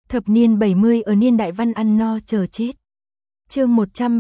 Thập niên 70 ở niên đại văn ăn no chờ chết. Chương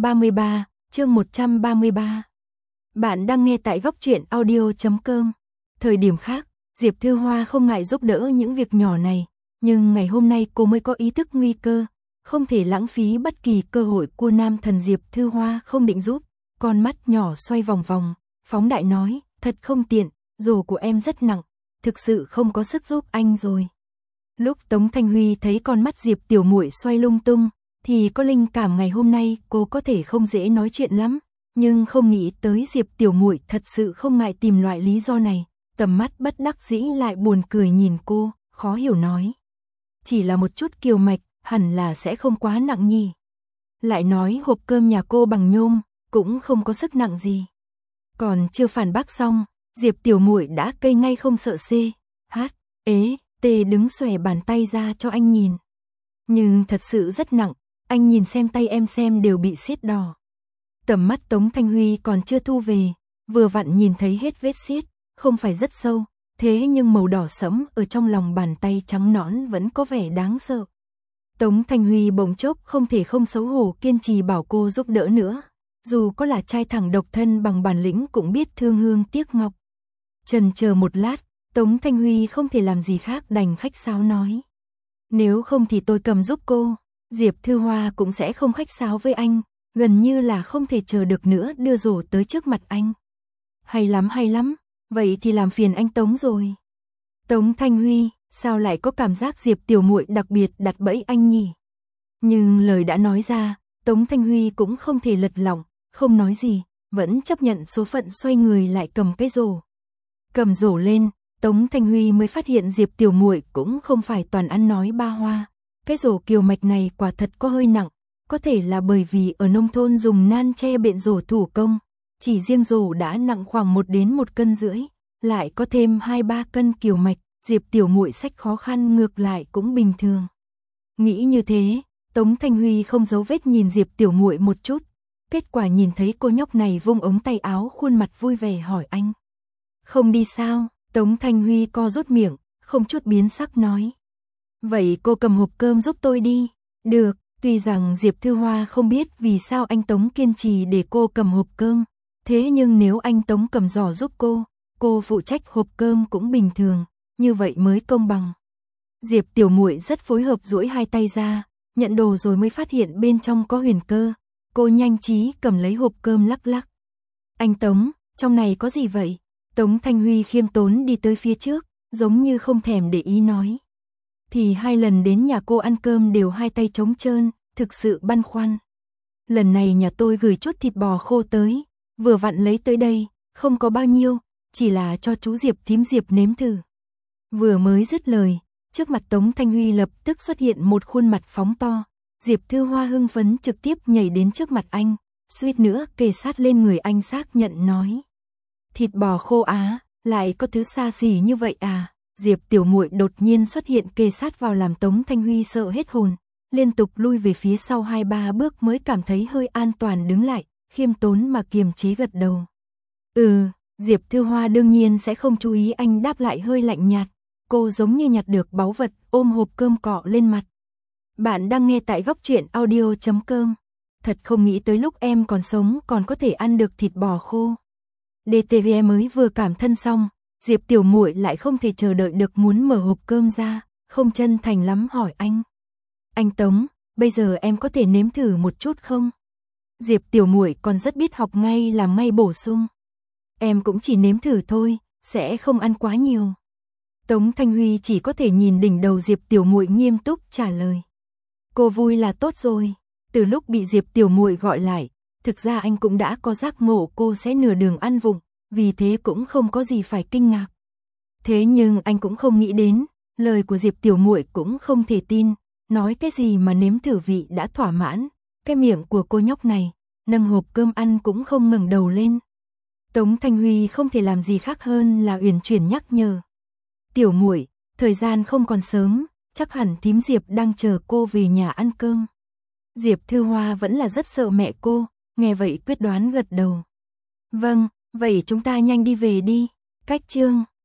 133. Bạn đang nghe tại góc truyện audio.com. Thời điểm khác, Diệp Thư Hoa không ngại giúp đỡ những việc nhỏ này, nhưng ngày hôm nay cô mới có ý thức nguy cơ, không thể lãng phí bất kỳ cơ hội của nam thần. Diệp Thư Hoa không định giúp, con mắt nhỏ xoay vòng vòng, phóng đại nói, thật không tiện, rổ của em rất nặng, thực sự không có sức giúp anh rồi. Lúc Tống Thanh Huy thấy con mắt Diệp tiểu muội xoay lung tung, thì có linh cảm ngày hôm nay cô có thể không dễ nói chuyện lắm, nhưng không nghĩ tới Diệp tiểu muội thật sự không ngại tìm loại lý do này, tầm mắt bất đắc dĩ lại buồn cười nhìn cô, khó hiểu nói. Chỉ là một chút kiều mạch, hẳn là sẽ không quá nặng nhỉ. Lại nói hộp cơm nhà cô bằng nhôm, cũng không có sức nặng gì. Còn chưa phản bác xong, Diệp tiểu muội đã cây ngay không sợ tê đứng xòe bàn tay ra cho anh nhìn. Nhưng thật sự rất nặng, anh nhìn xem tay em xem đều bị xiết đỏ. Tầm mắt Tống Thanh Huy còn chưa thu về, vừa vặn nhìn thấy hết vết xiết, không phải rất sâu, thế nhưng màu đỏ sẫm ở trong lòng bàn tay trắng nõn vẫn có vẻ đáng sợ. Tống Thanh Huy bỗng chốc không thể không xấu hổ kiên trì bảo cô giúp đỡ nữa, dù có là trai thẳng độc thân bằng bản lĩnh cũng biết thương hương tiếc ngọc. Chần chờ một lát, Tống Thanh Huy không thể làm gì khác đành khách sáo nói. Nếu không thì tôi cầm giúp cô. Diệp Thư Hoa cũng sẽ không khách sáo với anh, gần như là không thể chờ được nữa đưa rổ tới trước mặt anh. Hay lắm, vậy thì làm phiền anh Tống rồi. Tống Thanh Huy, sao lại có cảm giác Diệp tiểu muội đặc biệt đặt bẫy anh nhỉ? Nhưng lời đã nói ra, Tống Thanh Huy cũng không thể lật lọng, không nói gì, vẫn chấp nhận số phận xoay người lại cầm cái rổ. Cầm rổ lên, Tống Thanh Huy mới phát hiện Diệp tiểu muội cũng không phải toàn ăn nói ba hoa. Cái rổ kiều mạch này quả thật có hơi nặng, có thể là bởi vì ở nông thôn dùng nan che bện rổ thủ công, chỉ riêng rổ đã nặng khoảng 1 đến 1,5 cân, lại có thêm 2-3 cân kiều mạch, Diệp tiểu muội xách khó khăn ngược lại cũng bình thường. Nghĩ như thế, Tống Thanh Huy không giấu vết nhìn Diệp tiểu muội một chút, kết quả nhìn thấy cô nhóc này vung ống tay áo khuôn mặt vui vẻ hỏi anh. Không đi sao? Tống Thanh Huy co rút miệng, không chút biến sắc nói. Vậy cô cầm hộp cơm giúp tôi đi. Được, tuy rằng Diệp Thư Hoa không biết vì sao anh Tống kiên trì để cô cầm hộp cơm, thế nhưng nếu anh Tống cầm giỏ giúp cô phụ trách hộp cơm cũng bình thường, như vậy mới công bằng. Diệp tiểu muội rất phối hợp duỗi hai tay ra, nhận đồ rồi mới phát hiện bên trong có huyền cơ, cô nhanh trí cầm lấy hộp cơm lắc lắc. Anh Tống, trong này có gì vậy? Tống Thanh Huy khiêm tốn đi tới phía trước, giống như không thèm để ý nói. Thì 2 lần đến nhà cô ăn cơm đều hai tay trống trơn, thực sự băn khoăn. Lần này nhà tôi gửi chút thịt bò khô tới, vừa vặn lấy tới đây, không có bao nhiêu, chỉ là cho chú Diệp thím Diệp nếm thử. Vừa mới dứt lời, trước mặt Tống Thanh Huy lập tức xuất hiện một khuôn mặt phóng to, Diệp Thư Hoa hưng phấn trực tiếp nhảy đến trước mặt anh, suýt nữa kề sát lên người anh xác nhận nói. Thịt bò khô á, lại có thứ xa xỉ như vậy à? Diệp tiểu muội đột nhiên xuất hiện kề sát vào làm Tống Thanh Huy sợ hết hồn, liên tục lui về phía sau 2-3 bước mới cảm thấy hơi an toàn đứng lại, khiêm tốn mà kiềm chế gật đầu. Diệp Thư Hoa đương nhiên sẽ không chú ý anh đáp lại hơi lạnh nhạt, cô giống như nhặt được báu vật, ôm hộp cơm cọ lên mặt. Bạn đang nghe tại góc truyện audio.com. Thật không nghĩ tới lúc em còn sống còn có thể ăn được thịt bò khô. DTV mới vừa cảm thân xong, Diệp tiểu muội lại không thể chờ đợi được muốn mở hộp cơm ra, không chân thành lắm hỏi anh. Anh Tống, bây giờ em có thể nếm thử một chút không? Diệp tiểu muội còn rất biết học ngay làm ngay bổ sung. Em cũng chỉ nếm thử thôi, sẽ không ăn quá nhiều. Tống Thanh Huy chỉ có thể nhìn đỉnh đầu Diệp tiểu muội nghiêm túc trả lời. Cô vui là tốt rồi. Từ lúc bị Diệp tiểu muội gọi lại, thực ra anh cũng đã có giác ngộ cô sẽ nửa đường ăn vụng, vì thế cũng không có gì phải kinh ngạc. Thế nhưng anh cũng không nghĩ đến, lời của Diệp tiểu muội cũng không thể tin, nói cái gì mà nếm thử vị đã thỏa mãn, cái miệng của cô nhóc này, nâng hộp cơm ăn cũng không ngẩng đầu lên. Tống Thanh Huy không thể làm gì khác hơn là uyển chuyển nhắc nhở. Tiểu muội, thời gian không còn sớm, chắc hẳn thím Diệp đang chờ cô về nhà ăn cơm. Diệp Thư Hoa vẫn là rất sợ mẹ cô, nghe vậy quyết đoán gật đầu. Vâng, vậy chúng ta nhanh đi về đi. Cách chương